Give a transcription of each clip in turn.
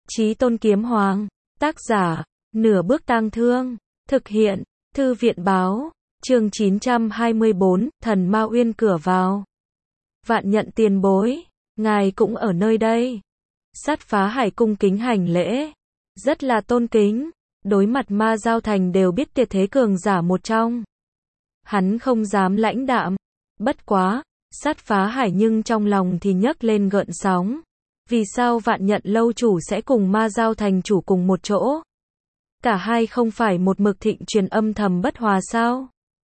Chí Tôn Kiếm Hoàng, tác giả, Nửa Bước Tang Thương, thực hiện, Thư viện báo, chương 924, Thần Ma Uyên cửa vào. Vạn Nhận tiền bối, ngài cũng ở nơi đây. Sát Phá Hải cung kính hành lễ, rất là tôn kính, đối mặt Ma Giao Thành đều biết tuyệt thế cường giả một trong. Hắn không dám lãnh đạm, bất quá, Sát Phá Hải nhưng trong lòng thì nhấc lên gợn sóng. Vì sao Vạn Nhận lâu chủ sẽ cùng Ma Giao Thành chủ cùng một chỗ? Cả hai không phải một mực thịnh truyền âm thầm bất hòa sao?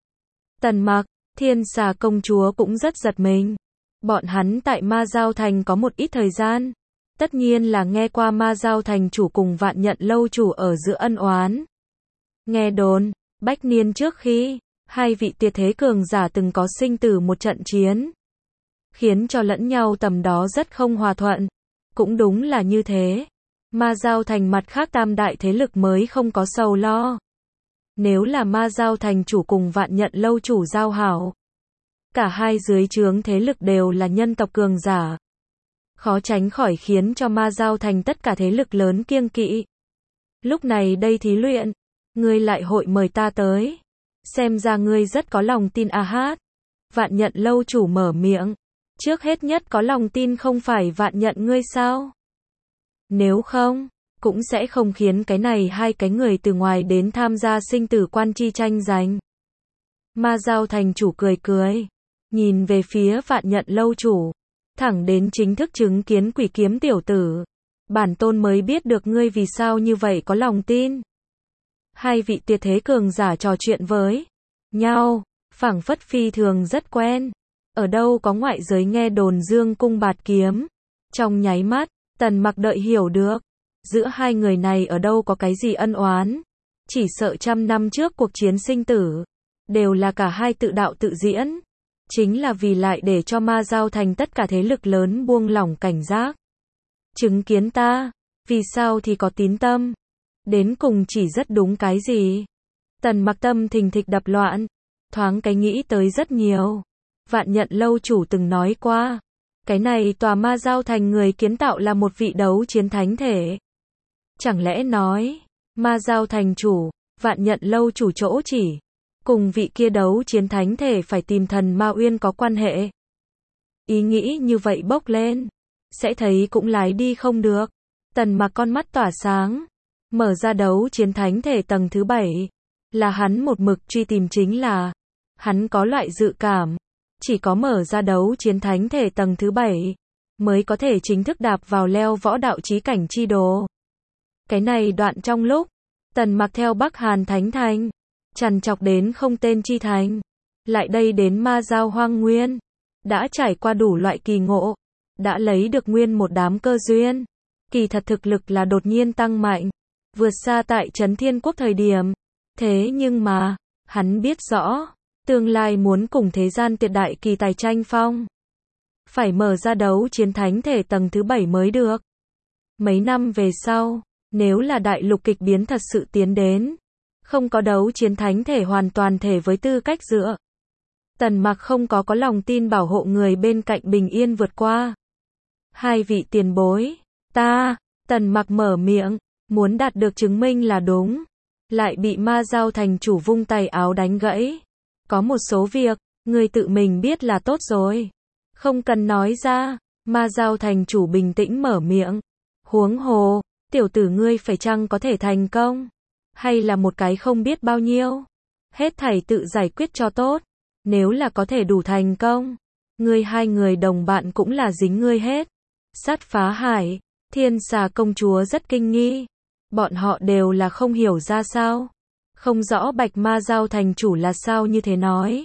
Tần Mặc, Thiên Xà công chúa cũng rất giật mình. Bọn hắn tại Ma Giao Thành có một ít thời gian. Tất nhiên là nghe qua Ma Giao Thành chủ cùng Vạn Nhận lâu chủ ở giữa ân oán. Nghe đồn, bách niên trước khi, hai vị tuyệt thế cường giả từng có sinh tử một trận chiến. Khiến cho lẫn nhau tầm đó rất không hòa thuận. Cũng đúng là như thế. Ma Giao Thành mặt khác tam đại thế lực mới không có sầu lo. Nếu là Ma Giao Thành chủ cùng Vạn Nhận lâu chủ giao hảo. Cả hai dưới trướng thế lực đều là nhân tộc cường giả. Khó tránh khỏi khiến cho Ma Giao Thành tất cả thế lực lớn kiêng kỵ. Lúc này đây thí luyện, ngươi lại hội mời ta tới. Xem ra ngươi rất có lòng tin a hát. Vạn Nhận lâu chủ mở miệng. Trước hết nhất có lòng tin không phải Vạn Nhận ngươi sao? Nếu không, cũng sẽ không khiến cái này hai cái người từ ngoài đến tham gia sinh tử quan chi tranh giành. Ma Giao Thành chủ cười cười, nhìn về phía Vạn Nhận lâu chủ, thẳng đến chính thức chứng kiến Quỷ Kiếm tiểu tử. Bản tôn mới biết được ngươi vì sao như vậy có lòng tin. Hai vị tuyệt thế cường giả trò chuyện với nhau, phảng phất phi thường rất quen. Ở đâu có ngoại giới nghe đồn dương cung bạt kiếm. Trong nháy mắt, Tần Mặc đợi hiểu được. Giữa hai người này ở đâu có cái gì ân oán. Chỉ sợ trăm năm trước cuộc chiến sinh tử. Đều là cả hai tự đạo tự diễn. Chính là vì lại để cho Ma Giao Thành tất cả thế lực lớn buông lỏng cảnh giác. Chứng kiến ta, vì sao thì có tín tâm. Đến cùng chỉ rất đúng cái gì. Tần Mặc tâm thình thịch đập loạn. Thoáng cái nghĩ tới rất nhiều. Vạn Nhận lâu chủ từng nói qua, cái này tòa Ma Giao Thành người kiến tạo là một vị đấu chiến thánh thể. Chẳng lẽ nói, Ma Giao Thành chủ, Vạn Nhận lâu chủ chỗ chỉ, cùng vị kia đấu chiến thánh thể phải tìm thần Ma Uyên có quan hệ. Ý nghĩ như vậy bốc lên, sẽ thấy cũng lái đi không được. Tần Mặc con mắt tỏa sáng, mở ra đấu chiến thánh thể tầng thứ 7, là hắn một mực truy tìm chính là, hắn có loại dự cảm. Chỉ có mở ra đấu chiến thánh thể tầng thứ 7, mới có thể chính thức đạp vào leo võ đạo chí cảnh chi đồ. Cái này đoạn trong lúc, Tần Mặc theo Bắc Hàn Thánh Thành, trằn trọc đến không tên chi thành, lại đây đến Ma Giao Hoang Nguyên, đã trải qua đủ loại kỳ ngộ, đã lấy được nguyên một đám cơ duyên, kỳ thật thực lực là đột nhiên tăng mạnh, vượt xa tại Trấn Thiên Quốc thời điểm. Thế nhưng mà, hắn biết rõ, tương lai muốn cùng thế gian tuyệt đại kỳ tài tranh phong, phải mở ra đấu chiến thánh thể tầng thứ 7 mới được. Mấy năm về sau, nếu là đại lục kịch biến thật sự tiến đến, không có đấu chiến thánh thể hoàn toàn thể với tư cách dựa. Tần Mặc không có lòng tin bảo hộ người bên cạnh bình yên vượt qua. Hai vị tiền bối, Tần Mặc mở miệng, muốn đạt được chứng minh là đúng, lại bị Ma Giao Thành chủ vung tay áo đánh gãy. Có một số việc, người tự mình biết là tốt rồi. Không cần nói ra. Ma Giao Thành chủ bình tĩnh mở miệng. Huống hồ, tiểu tử ngươi phải chăng có thể thành công? Hay là một cái không biết bao nhiêu? Hết thảy tự giải quyết cho tốt. Nếu là có thể đủ thành công, ngươi hai người đồng bạn cũng là dính ngươi hết. Sát Phá Hải, Thiên Xà công chúa rất kinh nghi. Bọn họ đều là không hiểu ra sao. Không rõ Bạch Ma Giao Thành chủ là sao như thế nói.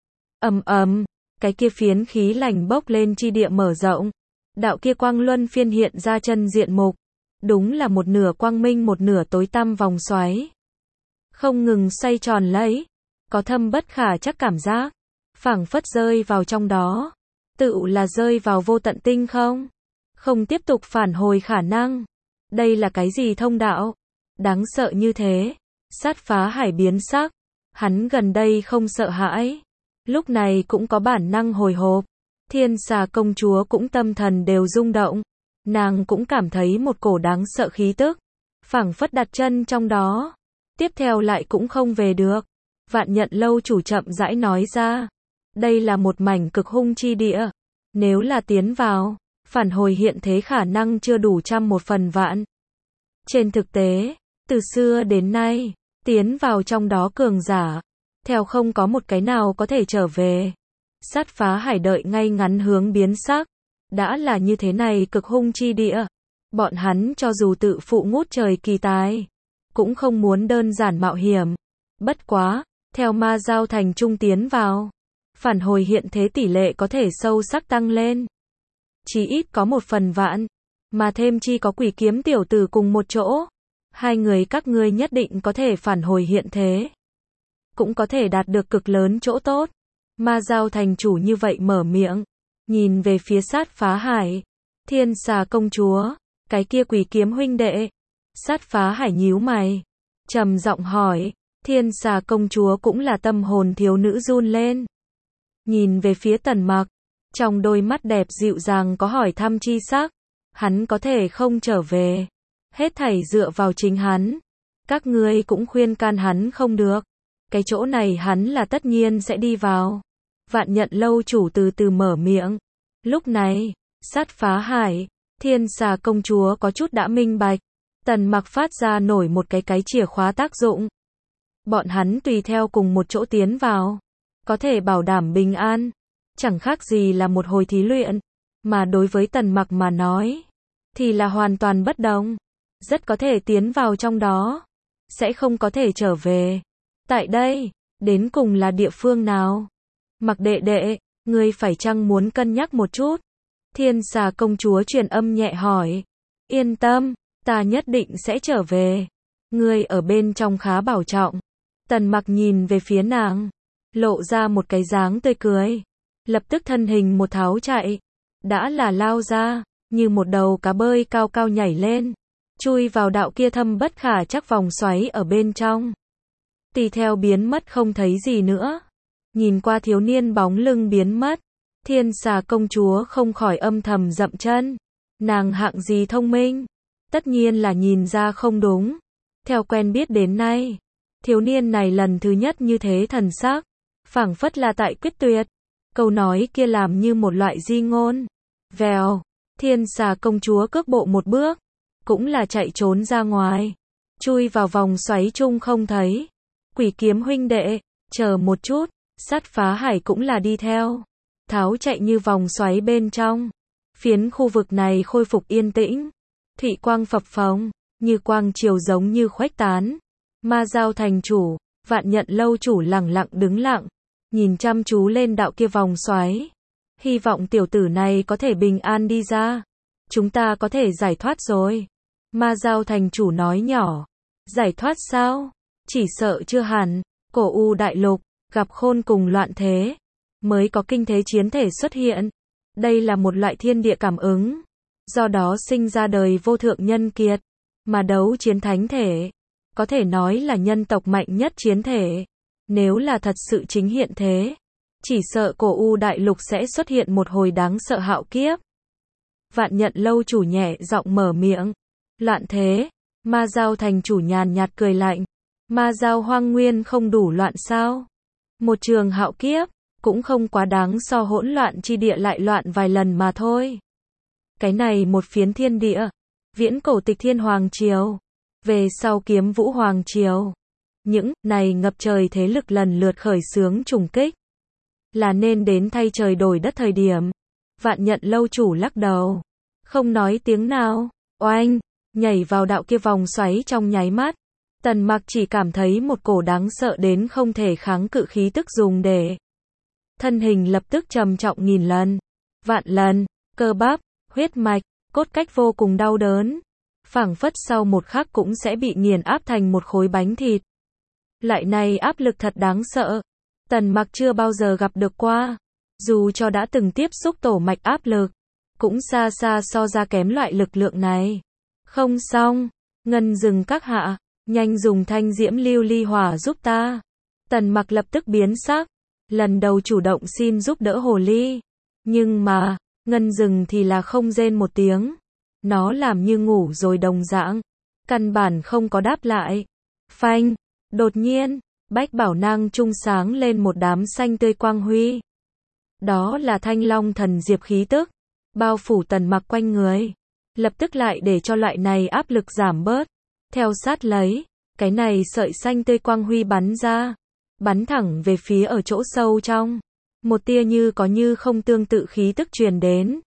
Cái kia phiến khí lạnh bốc lên chi địa mở rộng. Đạo kia quang luân phiên hiện ra chân diện mục. Đúng là một nửa quang minh một nửa tối tăm vòng xoáy. Không ngừng xoay tròn lấy. Có thâm bất khả chắc cảm giác. Phảng phất rơi vào trong đó. Tự là rơi vào vô tận tinh không. Không tiếp tục phản hồi khả năng. Đây là cái gì thông đạo? Đáng sợ như thế. Sát Phá Hải biến sắc, hắn gần đây không sợ hãi, lúc này cũng có bản năng hồi hộp. Thiên Xà công chúa cũng tâm thần đều rung động, nàng cũng cảm thấy một cổ đáng sợ khí tức, phảng phất đặt chân trong đó, tiếp theo lại cũng không về được. Vạn Nhận lâu chủ chậm rãi nói ra, đây là một mảnh cực hung chi địa, nếu là tiến vào, phản hồi hiện thế khả năng chưa đủ 1/1000000. Trên thực tế, từ xưa đến nay, tiến vào trong đó cường giả, theo không có một cái nào có thể trở về. Sát Phá Hải đợi ngay ngắn hướng biến sắc, đã là như thế này cực hung chi địa, bọn hắn cho dù tự phụ ngút trời kỳ tài, cũng không muốn đơn giản mạo hiểm. Bất quá, theo ma giao thành trung tiến vào, phản hồi hiện thế tỷ lệ có thể sâu sắc tăng lên. Chí ít có 1/1000000, mà thêm chi có Quỷ Kiếm tiểu tử cùng một chỗ. Hai người các ngươi nhất định có thể phản hồi hiện thế, cũng có thể đạt được cực lớn chỗ tốt. Ma giao thành chủ như vậy mở miệng, nhìn về phía Sát Phá Hải, Thiên Xà công chúa, cái kia Quỷ Kiếm huynh đệ. Sát Phá Hải nhíu mày, trầm giọng hỏi, Thiên Xà công chúa cũng là tâm hồn thiếu nữ run lên. Nhìn về phía Tần Mặc, trong đôi mắt đẹp dịu dàng có hỏi thăm chi sắc, hắn có thể không trở về, hết thảy dựa vào chính hắn. Các ngươi cũng khuyên can hắn không được, cái chỗ này hắn là tất nhiên sẽ đi vào. Vạn Nhận lâu chủ từ từ mở miệng. Lúc này, Sát Phá Hải, Thiên Xà công chúa có chút đã minh bạch, Tần Mặc phát ra nổi một cái chìa khóa tác dụng. Bọn hắn tùy theo cùng một chỗ tiến vào, có thể bảo đảm bình an, chẳng khác gì là một hồi thí luyện, mà đối với Tần Mặc mà nói, thì là hoàn toàn bất đồng, rất có thể tiến vào trong đó, sẽ không có thể trở về. Tại đây, đến cùng là địa phương nào? Mặc đệ đệ, ngươi phải chăng muốn cân nhắc một chút? Thiên Xà công chúa truyền âm nhẹ hỏi. Yên tâm, ta nhất định sẽ trở về. Ngươi ở bên trong khá bảo trọng. Tần Mặc nhìn về phía nàng, lộ ra một cái dáng tươi cười, lập tức thân hình một tháo chạy, đã là lao ra, như một đầu cá bơi cao cao nhảy lên, chui vào đạo kia thâm bất khả chắc vòng xoáy ở bên trong. Tùy theo biến mất không thấy gì nữa. Nhìn qua thiếu niên bóng lưng biến mất, Thiên Xà công chúa không khỏi âm thầm dậm chân. Nàng hạng gì thông minh, tất nhiên là nhìn ra không đúng. Theo quen biết đến nay, thiếu niên này lần thứ nhất như thế thần sắc, phảng phất là tại quyết tuyệt. Câu nói kia làm như một loại di ngôn. Vèo, Thiên Xà công chúa cước bộ một bước, cũng là chạy trốn ra ngoài, chui vào vòng xoáy chung không thấy. Quỷ Kiếm huynh đệ, chờ một chút. Sát Phá Hải cũng là đi theo, tháo chạy như vòng xoáy bên trong. Phiến khu vực này khôi phục yên tĩnh, thủy quang phập phồng, như quang chiều giống như khuếch tán. Ma giao thành chủ, Vạn Nhận lâu chủ lẳng lặng đứng lặng, nhìn chăm chú lên đạo kia vòng xoáy. Hy vọng tiểu tử này có thể bình an đi ra. Chúng ta có thể giải thoát rồi. Ma giao thành chủ nói nhỏ. Giải thoát sao? Chỉ sợ chưa hẳn. Cổ U đại lục, gặp khôn cùng loạn thế, mới có kinh thế chiến thể xuất hiện. Đây là một loại thiên địa cảm ứng, do đó sinh ra đời vô thượng nhân kiệt, mà đấu chiến thánh thể, có thể nói là nhân tộc mạnh nhất chiến thể. Nếu là thật sự chính hiện thế, chỉ sợ cổ U đại lục sẽ xuất hiện một hồi đáng sợ hạo kiếp. Vạn Nhận lâu chủ nhẹ giọng mở miệng. Loạn thế, Ma giao thành chủ nhàn nhạt cười lạnh. Ma giao hoang nguyên không đủ loạn sao? Một trường hạo kiếp, cũng không quá đáng so hỗn loạn chi địa lại loạn vài lần mà thôi. Cái này một phiến thiên địa, viễn cổ Tịch Thiên Hoàng Triều, về sau Kiếm Vũ Hoàng Triều, những này ngập trời thế lực lần lượt khởi xướng trùng kích, là nên đến thay trời đổi đất thời điểm. Vạn Nhận lâu chủ lắc đầu, không nói tiếng nào. Oanh, nhảy vào đạo kia vòng xoáy trong nháy mắt, Tần Mặc chỉ cảm thấy một cổ đáng sợ đến không thể kháng cự khí tức dùng để thân hình lập tức trầm trọng nghìn lần, vạn lần, cơ bắp, huyết mạch, cốt cách vô cùng đau đớn, phảng phất sau một khắc cũng sẽ bị nghiền áp thành một khối bánh thịt. Loại này áp lực thật đáng sợ, Tần Mặc chưa bao giờ gặp được qua, dù cho đã từng tiếp xúc tổ mạch áp lực, cũng xa xa so ra kém loại lực lượng này. Không xong, Ngân Dừng các hạ, nhanh dùng thanh diễm lưu ly hỏa giúp ta. Tần Mặc lập tức biến sắc, lần đầu chủ động xin giúp đỡ hồ ly. Nhưng mà, Ngân Dừng thì là không rên một tiếng. Nó làm như ngủ rồi đồng dạng. Căn bản không có đáp lại. Phanh. Đột nhiên, Bách Bảo Nang trung sáng lên một đám xanh tươi quang huy. Đó là Thanh Long thần diệp khí tức. Bao phủ Tần Mặc quanh người. Lập tức lại để cho loại này áp lực giảm bớt. Theo sát lấy, cái này sợi xanh tươi quang huy bắn ra. Bắn thẳng về phía ở chỗ sâu trong. Một tia như có như không tương tự khí tức truyền đến.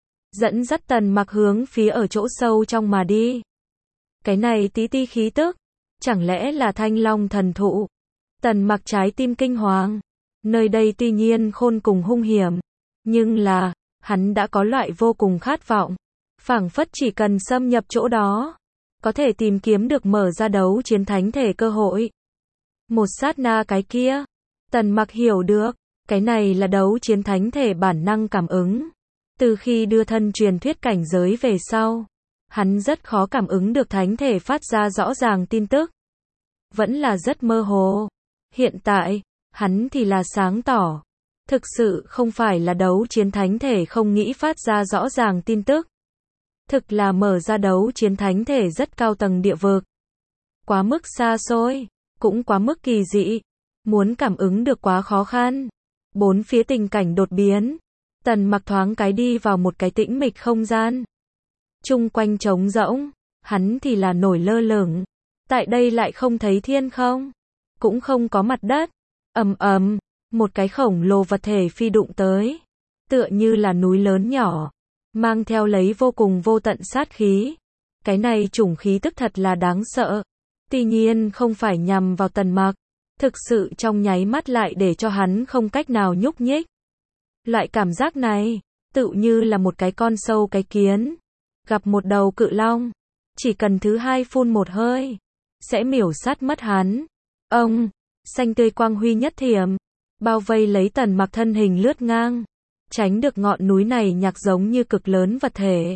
Dẫn dắt Tần Mặc hướng phía ở chỗ sâu trong mà đi. Cái này tí ti khí tức. Chẳng lẽ là Thanh Long thần thụ? Tần Mặc trái tim kinh hoàng. Nơi đây tuy nhiên khôn cùng hung hiểm. Nhưng là, hắn đã có loại vô cùng khát vọng. Phảng phất chỉ cần xâm nhập chỗ đó. Có thể tìm kiếm được mở ra đấu chiến thánh thể cơ hội. Một sát na cái kia. Tần Mặc hiểu được. Cái này là đấu chiến thánh thể bản năng cảm ứng. Từ khi đưa thân truyền thuyết cảnh giới về sau. Hắn rất khó cảm ứng được thánh thể phát ra rõ ràng tin tức. Vẫn là rất mơ hồ. Hiện tại, hắn thì là sáng tỏ. Thực sự không phải là đấu chiến thánh thể không nghĩ phát ra rõ ràng tin tức. Thực là mở ra đấu chiến thánh thể rất cao tầng địa vực. Quá mức xa xôi, cũng quá mức kỳ dị. Muốn cảm ứng được quá khó khăn. Bốn phía tình cảnh đột biến. Tần Mặc thoáng cái đi vào một cái tĩnh mịch không gian. Chung quanh trống rỗng, hắn thì là nổi lơ lửng. Tại đây lại không thấy thiên không, cũng không có mặt đất. Ầm ầm, một cái khổng lồ vật thể phi đụng tới, tựa như là núi lớn nhỏ, mang theo lấy vô cùng vô tận sát khí. Cái này chủng khí tức thật là đáng sợ. Tuy nhiên không phải nhằm vào Tần Mặc, thực sự trong nháy mắt lại để cho hắn không cách nào nhúc nhích. Loại cảm giác này, tựu như là một cái con sâu cái kiến gặp một đầu cự long, chỉ cần thứ hai phun một hơi, sẽ miểu sát mất hắn. Ông, xanh tươi quang huy nhất thiểm, bao vây lấy Tần Mặc thân hình lướt ngang, tránh được ngọn núi này nhạc giống như cực lớn vật thể.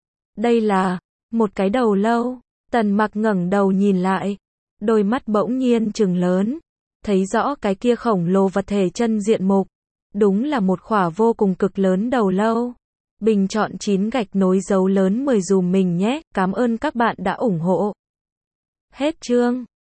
Đây là một cái đầu lâu. Tần Mặc ngẩng đầu nhìn lại, đôi mắt bỗng nhiên trừng lớn, thấy rõ cái kia khổng lồ vật thể chân diện mục, đúng là một khỏa vô cùng cực lớn đầu lâu. Bình chọn 9 gạch nối dấu lớn 10 dùm mình nhé, cảm ơn các bạn đã ủng hộ. Hết chương.